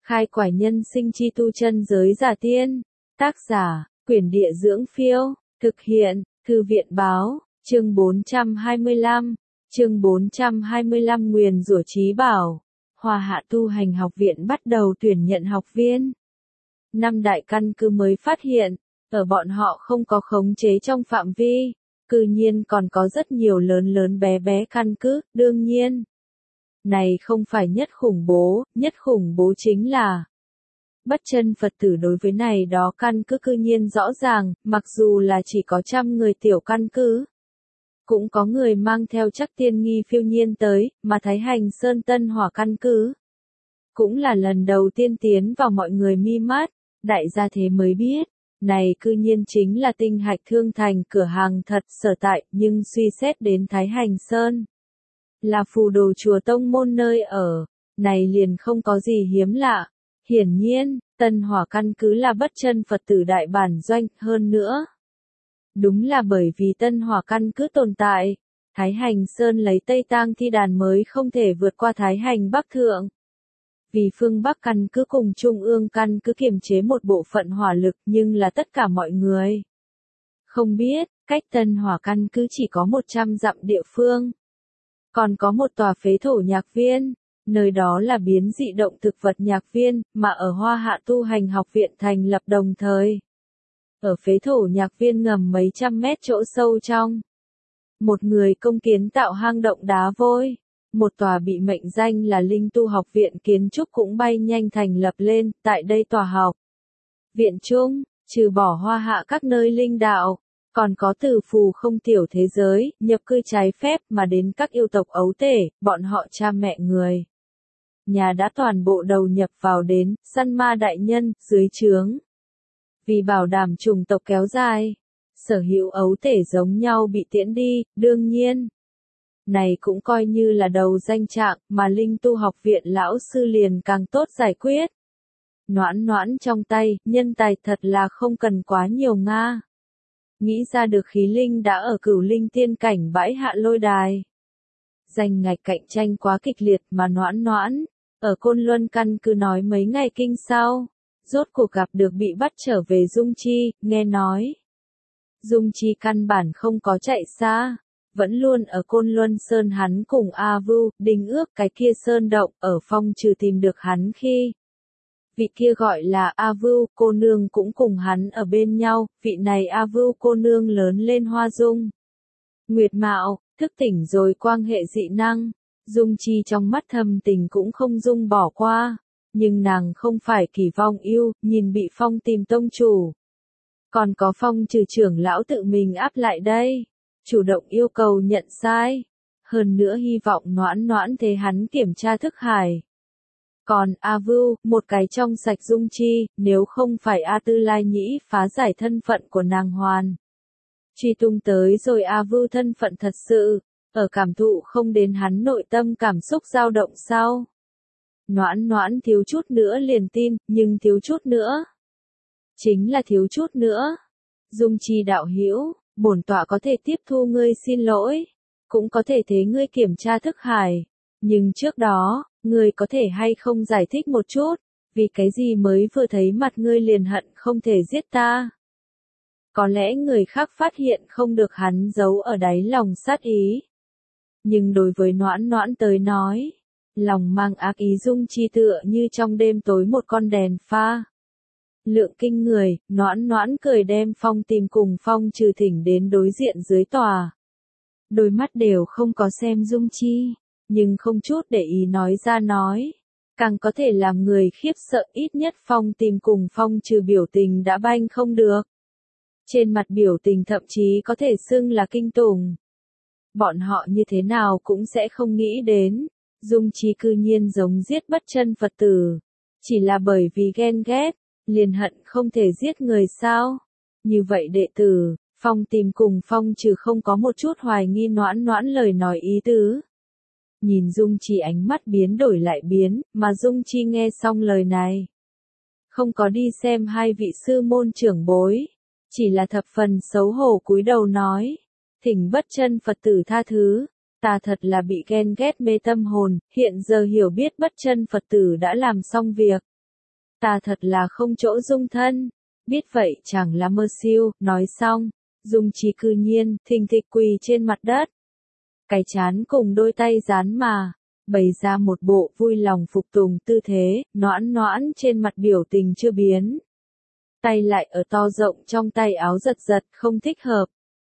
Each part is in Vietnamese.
Khai quải nhân sinh chi tu chân giới giả tiên. Tác giả, Quyển Địa Dưỡng Phiêu. Thực hiện, Thư viện Báo. Chương 425. Chương 425 nguyền rủa trí bảo. Hoa Hạ Tu Hành Học Viện bắt đầu tuyển nhận học viên. Năm đại căn cứ mới phát hiện, ở bọn họ không có khống chế trong phạm vi, cư nhiên còn có rất nhiều lớn lớn bé bé căn cứ, đương nhiên. Này không phải nhất khủng bố chính là Bất Chân Phật tử đối với này đó căn cứ cư nhiên rõ ràng, mặc dù là chỉ có 100 người tiểu căn cứ. Cũng có người mang theo chắc tiên nghi phiêu nhiên tới, mà Thái Hành Sơn Tân Hỏa căn cứ. Cũng là lần đầu tiên tiến vào mọi người mi mắt, đại gia thế mới biết, này cư nhiên chính là tinh hạch thương thành cửa hàng thật sở tại, nhưng suy xét đến Thái Hành Sơn. Là phù đồ chùa tông môn nơi ở, này liền không có gì hiếm lạ. Hiển nhiên, Tân Hỏa căn cứ là Bất Chân Phật tử đại bản doanh, hơn nữa. Đúng là bởi vì Tân Hỏa căn cứ tồn tại, Thái Hành Sơn lấy Tây Tang Thi Đàn mới không thể vượt qua Thái Hành Bắc Thượng. Vì phương Bắc căn cứ cùng Trung ương căn cứ kiềm chế một bộ phận hỏa lực nhưng là tất cả mọi người. Không biết, cách Tân Hỏa căn cứ chỉ có 100 dặm địa phương. Còn có một tòa phế thổ nhạc viên, nơi đó là biến dị động thực vật nhạc viên, mà ở Hoa Hạ Tu Hành Học Viện thành lập đồng thời. Ở phế thổ nhạc viên ngầm mấy trăm mét chỗ sâu trong. Một người công kiến tạo hang động đá vôi. Một tòa bị mệnh danh là Linh Tu Học Viện kiến trúc cũng bay nhanh thành lập lên, tại đây tòa học. Viện chung, trừ bỏ Hoa Hạ các nơi linh đạo, còn có từ phù không tiểu thế giới, nhập cư trái phép mà đến các yêu tộc ấu tể, bọn họ cha mẹ người. Nhà đã toàn bộ đầu nhập vào đến, săn ma đại nhân, dưới trướng. Vì bảo đảm chủng tộc kéo dài, sở hữu ấu tể giống nhau bị tiễn đi, đương nhiên. Này cũng coi như là đầu danh trạng, mà Linh Tu Học Viện lão sư liền càng tốt giải quyết. Noãn trong tay, nhân tài thật là không cần quá nhiều nga. Nghĩ ra được khí linh đã ở Cửu Linh tiên cảnh bãi hạ lôi đài. Danh ngạch cạnh tranh quá kịch liệt mà Noãn, ở Côn Luân căn cứ nói mấy ngày kinh sau. Rốt cuộc gặp được bị bắt trở về Dung Chi, nghe nói. Dung Chi căn bản không có chạy xa. Vẫn luôn ở Côn Luân Sơn hắn cùng A Vưu, đính ước cái kia sơn động, ở phong trừ tìm được hắn khi. Vị kia gọi là A Vưu, cô nương cũng cùng hắn ở bên nhau, vị này A Vưu cô nương lớn lên hoa dung. Nguyệt mạo, thức tỉnh rồi quang hệ dị năng, Dung Chi trong mắt thầm tình cũng không dung bỏ qua, nhưng nàng không phải kỳ vong yêu, nhìn bị phong tìm tông chủ. Còn có phong trừ trưởng lão tự mình áp lại đây. Chủ động yêu cầu nhận sai, hơn nữa hy vọng Noãn thế hắn kiểm tra thức hải. Còn A Vưu, một cái trong sạch Dung Chi, nếu không phải A Tư Lai Nhĩ phá giải thân phận của nàng hoàn. Truy tung tới rồi A Vưu thân phận thật sự, ở cảm thụ không đến hắn nội tâm cảm xúc dao động sau. Noãn thiếu chút nữa liền tin, nhưng thiếu chút nữa. Chính là thiếu chút nữa. Dung Chi đạo hữu. Bổn tọa có thể tiếp thu ngươi xin lỗi, cũng có thể thế ngươi kiểm tra thức hải, nhưng trước đó, ngươi có thể hay không giải thích một chút, vì cái gì mới vừa thấy mặt ngươi liền hận không thể giết ta. Có lẽ người khác phát hiện không được hắn giấu ở đáy lòng sát ý. Nhưng đối với Noãn tới nói, lòng mang ác ý Dung Chi tựa như trong đêm tối một con đèn pha. Lượng kinh người, Noãn cười đem phong tìm cùng phong trừ thỉnh đến đối diện dưới tòa. Đôi mắt đều không có xem Dung Chi, nhưng không chút để ý nói ra nói. Càng có thể làm người khiếp sợ, ít nhất phong tìm cùng phong trừ biểu tình đã banh không được. Trên mặt biểu tình thậm chí có thể xưng là kinh tủng. Bọn họ như thế nào cũng sẽ không nghĩ đến, Dung Chi cư nhiên giống giết Bất Chân Phật tử. Chỉ là bởi vì ghen ghét. Liền hận không thể giết người sao? Như vậy đệ tử, phong tìm cùng phong trừ không có một chút hoài nghi Noãn lời nói ý tứ. Nhìn Dung Chi ánh mắt biến đổi lại biến, mà Dung Chi nghe xong lời này. Không có đi xem hai vị sư môn trưởng bối, chỉ là thập phần xấu hổ cúi đầu nói. Thỉnh Bất Chân Phật tử tha thứ, ta thật là bị ghen ghét mê tâm hồn, hiện giờ hiểu biết Bất Chân Phật tử đã làm xong việc. ta thật là không chỗ dung thân. Biết vậy chẳng là mơ siêu, nói xong, Dung Chi cư nhiên, thình thịch quỳ trên mặt đất. Cái chán cùng đôi tay dán mà, bày ra một bộ vui lòng phục tùng tư thế, noãn noãn trên mặt biểu tình chưa biến. Tay lại ở to rộng trong tay áo giật giật không thích hợp.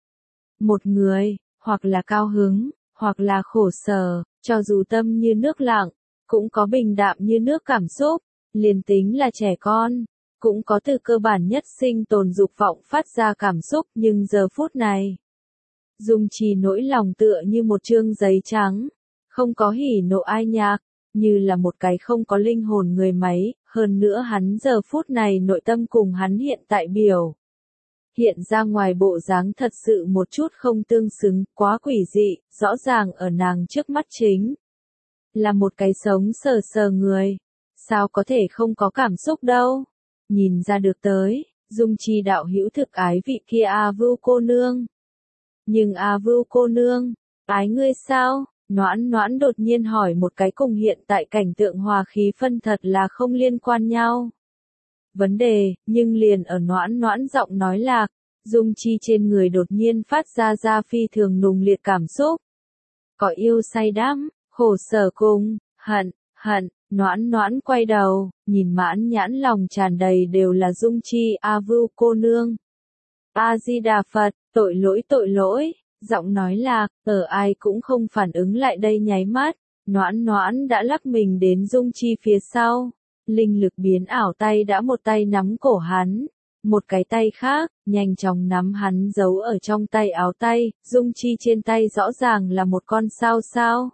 Một người, hoặc là cao hứng, hoặc là khổ sở, cho dù tâm như nước lặng, cũng có bình đạm như nước cảm xúc, liền tính là trẻ con, cũng có từ cơ bản nhất sinh tồn dục vọng phát ra cảm xúc, nhưng giờ phút này, Dung Chi nỗi lòng tựa như một chương giấy trắng, không có hỉ nộ ai nhạc, như là một cái không có linh hồn người máy, hơn nữa hắn giờ phút này nội tâm cùng hắn hiện tại biểu. Hiện ra ngoài bộ dáng thật sự một chút không tương xứng, quá quỷ dị, rõ ràng ở nàng trước mắt chính. Là một cái sống sờ sờ người, sao có thể không có cảm xúc đâu, nhìn ra được tới, Dung Chi đạo hữu thực ái vị kia Vưu cô nương. Nhưng Vưu cô nương, ái ngươi sao? Noãn noãn đột nhiên hỏi một cái cùng hiện tại cảnh tượng hòa khí phân thật là không liên quan nhau. Vấn đề, nhưng liền ở noãn noãn giọng nói lạc, Dung Chi trên người đột nhiên phát ra phi thường nùng liệt cảm xúc. Có yêu say đắm, khổ sở cùng, hận, noãn noãn quay đầu, nhìn mãn nhãn lòng tràn đầy đều là Dung Chi Vưu cô nương. A-di-đà Phật, tội lỗi. Giọng nói lạc, ở ai cũng không phản ứng lại đây nháy mắt, noãn noãn đã lắc mình đến Dung Chi phía sau, linh lực biến ảo tay đã một tay nắm cổ hắn, một cái tay khác, nhanh chóng nắm hắn giấu ở trong tay áo tay, Dung Chi trên tay rõ ràng là một con sao.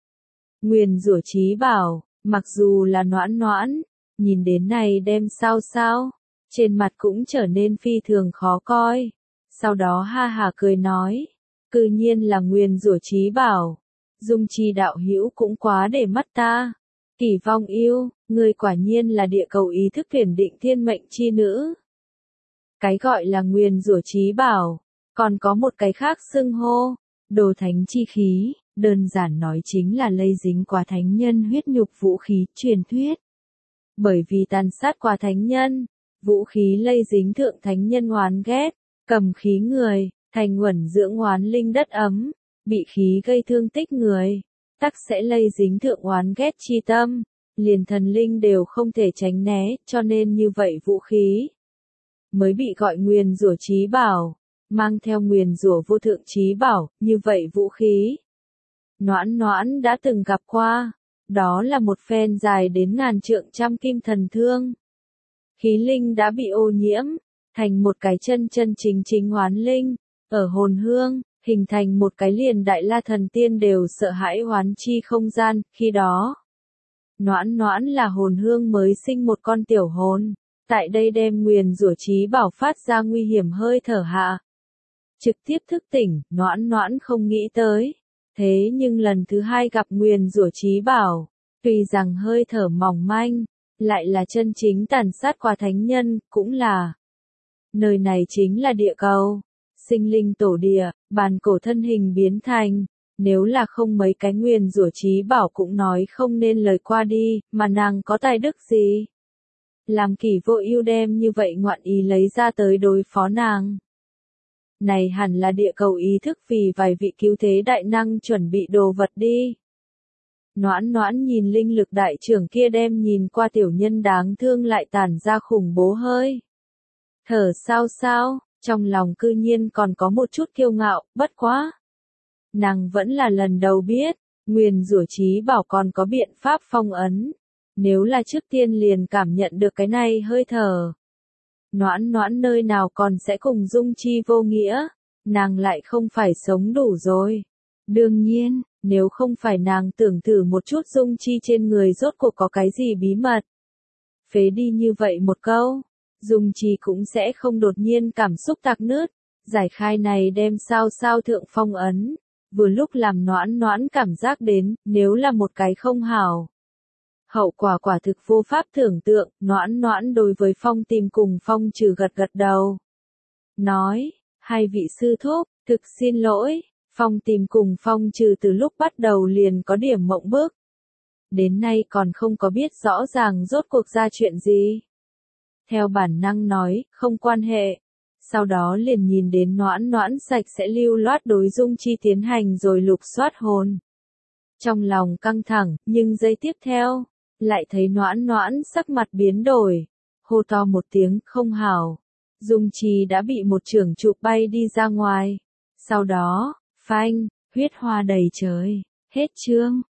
Nguyền rủa trí bảo, mặc dù là noãn noãn, nhìn đến này đem sao, trên mặt cũng trở nên phi thường khó coi, sau đó ha hà cười nói. Cư nhiên là nguyền rủa trí bảo. Dung Chi đạo hữu cũng quá để mắt ta. Kỷ Vong yêu, người quả nhiên là địa cầu ý thức tuyển định thiên mệnh chi nữ. Cái gọi là nguyền rủa trí bảo, còn có một cái khác xưng hô, đồ thánh chi khí, đơn giản nói chính là lây dính qua thánh nhân huyết nhục vũ khí truyền thuyết. Bởi vì tàn sát qua thánh nhân, vũ khí lây dính thượng thánh nhân oán ghét, cầm khí người. Thành uẩn dưỡng oán linh đất ấm, bị khí gây thương tích người, tắc sẽ lây dính thượng oán ghét chi tâm, liền thần linh đều không thể tránh né, cho nên như vậy vũ khí mới bị gọi nguyền rủa trí bảo, mang theo nguyền rủa vô thượng trí bảo, như vậy vũ khí. Noãn noãn đã từng gặp qua, đó là một phen dài đến ngàn trượng trăm kim thần thương. Khí linh đã bị ô nhiễm, thành một cái chân chính oán linh. Ở hồn hương, hình thành một cái liền đại la thần tiên đều sợ hãi oán chi không gian, khi đó. Noãn noãn là hồn hương mới sinh một con tiểu hồn, tại đây đem nguyền rủa trí bảo phát ra nguy hiểm hơi thở hạ. Trực tiếp thức tỉnh, noãn noãn không nghĩ tới. Thế nhưng lần thứ hai gặp nguyền rủa trí bảo, tuy rằng hơi thở mỏng manh, lại là chân chính tàn sát qua thánh nhân, cũng là. Nơi này chính là địa cầu. Sinh linh tổ địa, bàn cổ thân hình biến thành, nếu là không mấy cái nguyền rủa trí bảo cũng nói không nên lời qua đi, mà nàng có tài đức gì? Làm Kỷ Vô Ưu đem như vậy ngoạn ý lấy ra tới đối phó nàng. Này hẳn là địa cầu ý thức vì vài vị cứu thế đại năng chuẩn bị đồ vật đi. Noãn noãn nhìn linh lực đại trưởng kia đem nhìn qua tiểu nhân đáng thương lại tản ra khủng bố hơi. Thở sao? Trong lòng cư nhiên còn có một chút kiêu ngạo, bất quá. Nàng vẫn là lần đầu biết, nguyền rủa trí bảo còn có biện pháp phong ấn. Nếu là trước tiên liền cảm nhận được cái này hơi thở. Noãn noãn nơi nào còn sẽ cùng Dung Chi vô nghĩa, nàng lại không phải sống đủ rồi. Đương nhiên, nếu không phải nàng tưởng thử một chút Dung Chi trên người rốt cuộc có cái gì bí mật. Phế đi như vậy một câu. Dung Chi cũng sẽ không đột nhiên cảm xúc tạc nứt, giải khai này đem sao thượng phong ấn, vừa lúc làm noãn noãn cảm giác đến, nếu là một cái không hảo. Hậu quả quả thực vô pháp tưởng tượng, noãn noãn đối với Phong Tìm cùng Phong Trừ gật đầu. Nói, hai vị sư thúc, thực xin lỗi, Phong Tìm cùng Phong Trừ từ lúc bắt đầu liền có điểm mộng bức. Đến nay còn không có biết rõ ràng rốt cuộc ra chuyện gì. theo bản năng nói, không quan hệ. Sau đó liền nhìn đến Noãn Noãn sạch sẽ lưu loát đối Dung Chi tiến hành rồi lục soát hồn. Trong lòng căng thẳng, nhưng giây tiếp theo, lại thấy Noãn Noãn sắc mặt biến đổi, hô to một tiếng, không hảo. Dung Chi đã bị một chưởng chụp bay đi ra ngoài. Sau đó, phanh, huyết hoa đầy trời. Hết chương.